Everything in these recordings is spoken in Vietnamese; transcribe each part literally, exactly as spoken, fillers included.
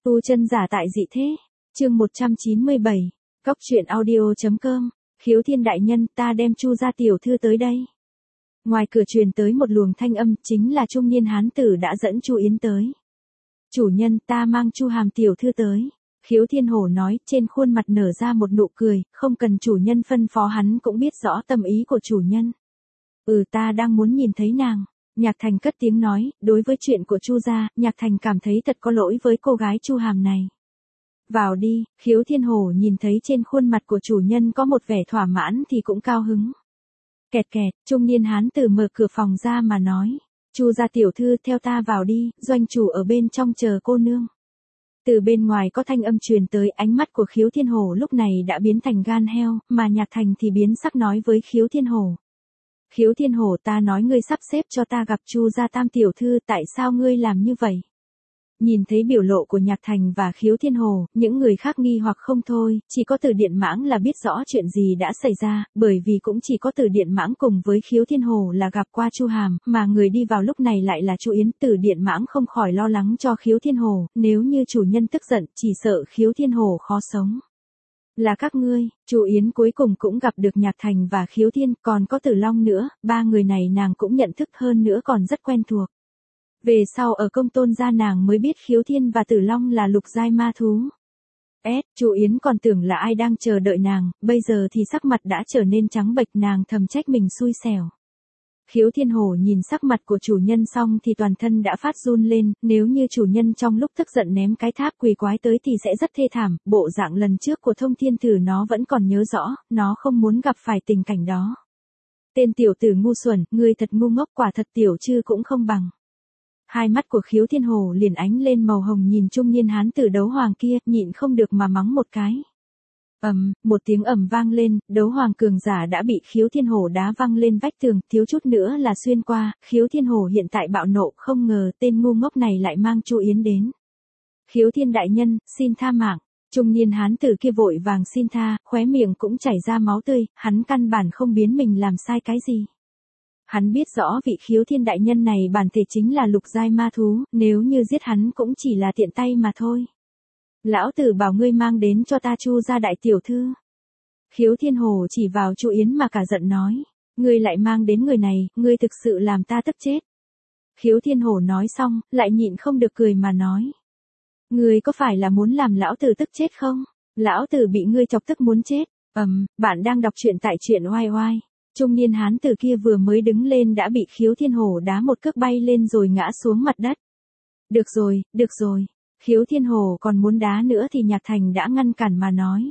Tu chân giả tại dị thế. Chương một trăm chín mươi bảy. Cóc truyện audio.com. Khiếu Thiên đại nhân, ta đem Chu gia tiểu thư tới đây. Ngoài cửa truyền tới một luồng thanh âm, chính là trung niên hán tử đã dẫn Chu Yến tới. Chủ nhân, ta mang Chu Hàm tiểu thư tới. Khiếu Thiên Hổ nói, trên khuôn mặt nở ra một nụ cười, không cần chủ nhân phân phó hắn cũng biết rõ tâm ý của chủ nhân. Ừ, ta đang muốn nhìn thấy nàng. Nhạc Thành cất tiếng nói, đối với chuyện của Chu gia, Nhạc Thành cảm thấy thật có lỗi với cô gái Chu Hàm này. Vào đi. Khiếu Thiên Hổ nhìn thấy trên khuôn mặt của chủ nhân có một vẻ thỏa mãn thì cũng cao hứng. Kẹt kẹt, trung niên hán tử mở cửa phòng ra mà nói, Chu gia tiểu thư, theo ta vào đi, doanh chủ ở bên trong chờ cô nương. Từ bên ngoài có thanh âm truyền tới, ánh mắt của Khiếu Thiên Hổ lúc này đã biến thành gan heo, mà Nhạc Thành thì biến sắc nói với Khiếu Thiên Hổ. Khiếu Thiên Hổ, ta nói ngươi sắp xếp cho ta gặp Chu gia tam tiểu thư, tại sao ngươi làm như vậy? Nhìn thấy biểu lộ của Nhạc Thành và Khiếu Thiên Hổ, những người khác nghi hoặc không thôi, chỉ có Từ Điện Mãng là biết rõ chuyện gì đã xảy ra, bởi vì cũng chỉ có Từ Điện Mãng cùng với Khiếu Thiên Hổ là gặp qua Chu Hàm, mà người đi vào lúc này lại là Chu Yến. Từ Điện Mãng không khỏi lo lắng cho Khiếu Thiên Hổ, nếu như chủ nhân tức giận, chỉ sợ Khiếu Thiên Hổ khó sống. Là các ngươi. Chu Yến cuối cùng cũng gặp được Nhạc Thành và Khiếu Thiên, còn có Tử Long nữa, ba người này nàng cũng nhận thức, hơn nữa còn rất quen thuộc. Về sau ở Công Tôn gia nàng mới biết Khiếu Thiên và Tử Long là lục giai ma thú. S, Chu Yến còn tưởng là ai đang chờ đợi nàng, bây giờ thì sắc mặt đã trở nên trắng bệch, nàng thầm trách mình xui xẻo. Khiếu Thiên Hổ nhìn sắc mặt của chủ nhân xong thì toàn thân đã phát run lên, nếu như chủ nhân trong lúc tức giận ném cái tháp quỷ quái tới thì sẽ rất thê thảm, bộ dạng lần trước của Thông Thiên Thử nó vẫn còn nhớ rõ, nó không muốn gặp phải tình cảnh đó. Tên tiểu tử ngu xuẩn, ngươi thật ngu ngốc, quả thật tiểu chư cũng không bằng. Hai mắt của Khiếu Thiên Hổ liền ánh lên màu hồng, nhìn trung niên hán tử đấu hoàng kia, nhịn không được mà mắng một cái. Ầm, um, một tiếng ầm vang lên, đấu hoàng cường giả đã bị Khiếu Thiên Hổ đá văng lên vách tường, thiếu chút nữa là xuyên qua. Khiếu Thiên Hổ hiện tại bạo nộ, không ngờ tên ngu ngốc này lại mang Chu Yến đến. Khiếu Thiên đại nhân, xin tha mạng. Trung niên hán tử kia vội vàng xin tha, khóe miệng cũng chảy ra máu tươi, hắn căn bản không biến mình làm sai cái gì. Hắn biết rõ vị Khiếu Thiên đại nhân này bản thể chính là lục giai ma thú, nếu như giết hắn cũng chỉ là tiện tay mà thôi. Lão tử bảo ngươi mang đến cho ta Chu gia đại tiểu thư. Khiếu Thiên Hổ chỉ vào Chu Yến mà cả giận nói, ngươi lại mang đến người này, ngươi thực sự làm ta tức chết. Khiếu Thiên Hổ nói xong, lại nhịn không được cười mà nói, ngươi có phải là muốn làm lão tử tức chết không? Lão tử bị ngươi chọc tức muốn chết. Ầm, um, bạn đang đọc truyện tại truyện oai oai. Trung niên hán tử kia vừa mới đứng lên đã bị Khiếu Thiên Hổ đá một cước bay lên rồi ngã xuống mặt đất. Được rồi, được rồi. Khiếu Thiên Hổ còn muốn đá nữa thì Nhạc Thành đã ngăn cản mà nói.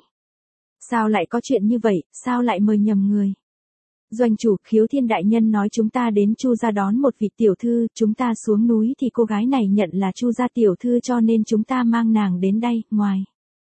Sao lại có chuyện như vậy, sao lại mời nhầm người? Doanh chủ, Khiếu Thiên đại nhân nói chúng ta đến Chu gia đón một vị tiểu thư, chúng ta xuống núi thì cô gái này nhận là Chu gia tiểu thư cho nên chúng ta mang nàng đến đây, ngoài.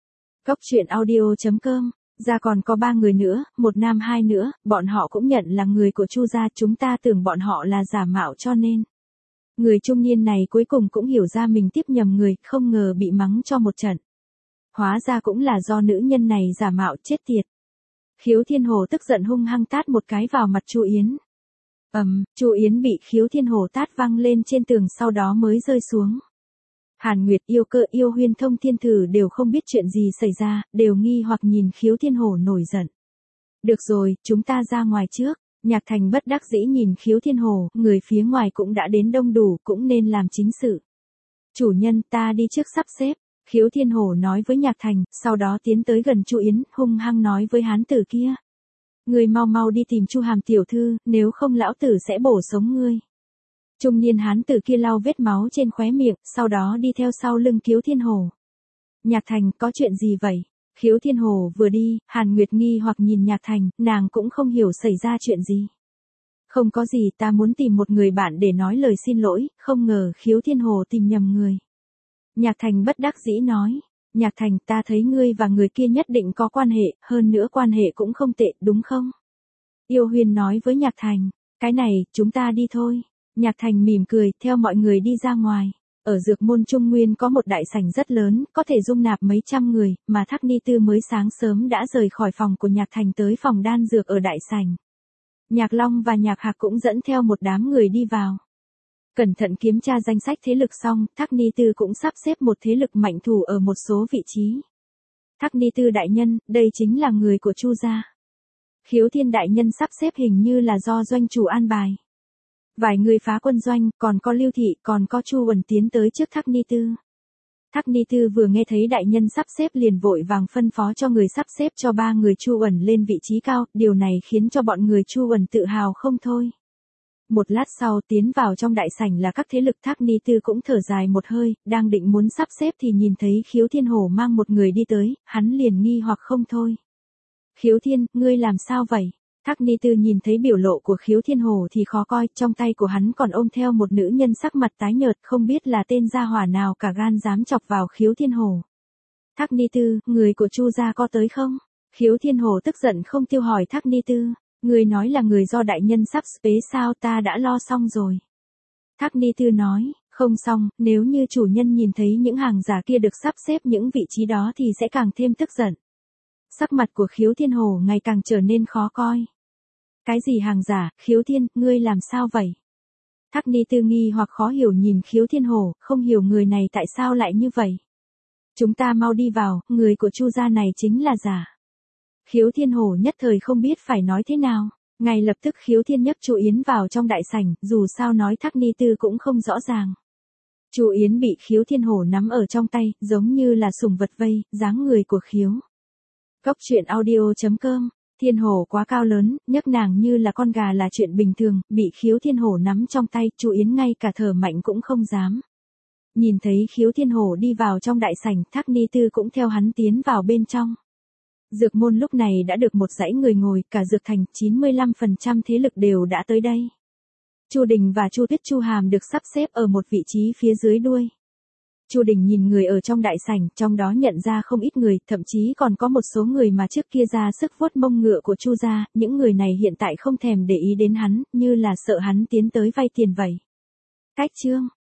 Cóc truyện audio.com. Ra còn có ba người nữa, một nam hai nữa, bọn họ cũng nhận là người của Chu gia, chúng ta tưởng bọn họ là giả mạo cho nên. Người trung niên này cuối cùng cũng hiểu ra mình tiếp nhầm người, không ngờ bị mắng cho một trận. Hóa ra cũng là do nữ nhân này giả mạo, chết tiệt. Khiếu Thiên Hổ tức giận hung hăng tát một cái vào mặt Chu Yến. Ầm, um, Chu Yến bị Khiếu Thiên Hổ tát văng lên trên tường sau đó mới rơi xuống. Hàn Nguyệt, Yêu Cơ, Yêu Huyên, Thông Thiên Thử đều không biết chuyện gì xảy ra, đều nghi hoặc nhìn Khiếu Thiên Hổ nổi giận. Được rồi, chúng ta ra ngoài trước. Nhạc Thành bất đắc dĩ nhìn Khiếu Thiên Hổ, người phía ngoài cũng đã đến đông đủ, cũng nên làm chính sự. Chủ nhân, ta đi trước sắp xếp. Khiếu Thiên Hổ nói với Nhạc Thành, sau đó tiến tới gần Chu Yến, hung hăng nói với hán tử kia. Ngươi mau mau đi tìm Chu Hàm tiểu thư, nếu không lão tử sẽ bổ sống ngươi. Trung niên hán tử kia lau vết máu trên khóe miệng, sau đó đi theo sau lưng Khiếu Thiên Hổ. Nhạc Thành, có chuyện gì vậy? Khiếu Thiên Hổ vừa đi, Hàn Nguyệt nghi hoặc nhìn Nhạc Thành, nàng cũng không hiểu xảy ra chuyện gì. Không có gì, ta muốn tìm một người bạn để nói lời xin lỗi, không ngờ Khiếu Thiên Hổ tìm nhầm người. Nhạc Thành bất đắc dĩ nói, Nhạc Thành, ta thấy ngươi và người kia nhất định có quan hệ, hơn nữa quan hệ cũng không tệ, đúng không? Yêu Huyên nói với Nhạc Thành, cái này, chúng ta đi thôi. Nhạc Thành mỉm cười, theo mọi người đi ra ngoài. Ở Dược Môn Trung Nguyên có một đại sảnh rất lớn, có thể dung nạp mấy trăm người, mà Thác Ni Tư mới sáng sớm đã rời khỏi phòng của Nhạc Thành tới phòng đan dược ở đại sảnh. Nhạc Long và Nhạc Hạc cũng dẫn theo một đám người đi vào. Cẩn thận kiểm tra danh sách thế lực xong, Thác Ni Tư cũng sắp xếp một thế lực mạnh thủ ở một số vị trí. Thác Ni Tư đại nhân, đây chính là người của Chu gia. Khiếu Thiên đại nhân sắp xếp hình như là do doanh chủ an bài. Vài người phá quân doanh, còn có Lưu Thị, còn có Chu Uẩn tiến tới trước Thác Ni Tư. Thác Ni Tư vừa nghe thấy đại nhân sắp xếp liền vội vàng phân phó cho người sắp xếp cho ba người Chu Uẩn lên vị trí cao, điều này khiến cho bọn người Chu Uẩn tự hào không thôi. Một lát sau tiến vào trong đại sảnh là các thế lực. Thác Ni Tư cũng thở dài một hơi, đang định muốn sắp xếp thì nhìn thấy Khiếu Thiên Hổ mang một người đi tới, hắn liền nghi hoặc không thôi. Khiếu Thiên, ngươi làm sao vậy? Thác Ni Tư nhìn thấy biểu lộ của Khiếu Thiên Hổ thì khó coi, trong tay của hắn còn ôm theo một nữ nhân sắc mặt tái nhợt, không biết là tên gia hỏa nào cả gan dám chọc vào Khiếu Thiên Hổ. Thác Ni Tư, người của Chu gia có tới không? Khiếu Thiên Hổ tức giận không tiêu hỏi Thác Ni Tư, người nói là người do đại nhân sắp xếp sao, ta đã lo xong rồi. Thác Ni Tư nói, không xong, nếu như chủ nhân nhìn thấy những hàng giả kia được sắp xếp những vị trí đó thì sẽ càng thêm tức giận. Sắc mặt của Khiếu Thiên Hổ ngày càng trở nên khó coi. Cái gì hàng giả, Khiếu Thiên, ngươi làm sao vậy? Thác Ni Tư nghi hoặc khó hiểu nhìn Khiếu Thiên Hổ, không hiểu người này tại sao lại như vậy. Chúng ta mau đi vào, người của Chu gia này chính là giả. Khiếu Thiên Hổ nhất thời không biết phải nói thế nào. Ngay lập tức Khiếu Thiên nhấc Chu Yến vào trong đại sảnh, dù sao nói Thác Ni Tư cũng không rõ ràng. Chu Yến bị Khiếu Thiên Hổ nắm ở trong tay, giống như là sủng vật vây, dáng người của Khiếu. Cốc truyện audio chấm com. Thiên Hổ quá cao lớn, nhấc nàng như là con gà là chuyện bình thường, bị Khiếu Thiên Hổ nắm trong tay, Chu Yến ngay cả thở mạnh cũng không dám. Nhìn thấy Khiếu Thiên Hổ đi vào trong đại sảnh, Thác Ni Tư cũng theo hắn tiến vào bên trong. Dược môn lúc này đã được một dãy người ngồi, cả Dược thành chín mươi lăm phần trăm thế lực đều đã tới đây. Chu Đình và Chu Tuyết Chu Hàm được sắp xếp ở một vị trí phía dưới đuôi. Chu Đình nhìn người ở trong đại sảnh, trong đó nhận ra không ít người, thậm chí còn có một số người mà trước kia ra sức vuốt mông ngựa của Chu gia, những người này hiện tại không thèm để ý đến hắn, như là sợ hắn tiến tới vay tiền vậy. Cách chương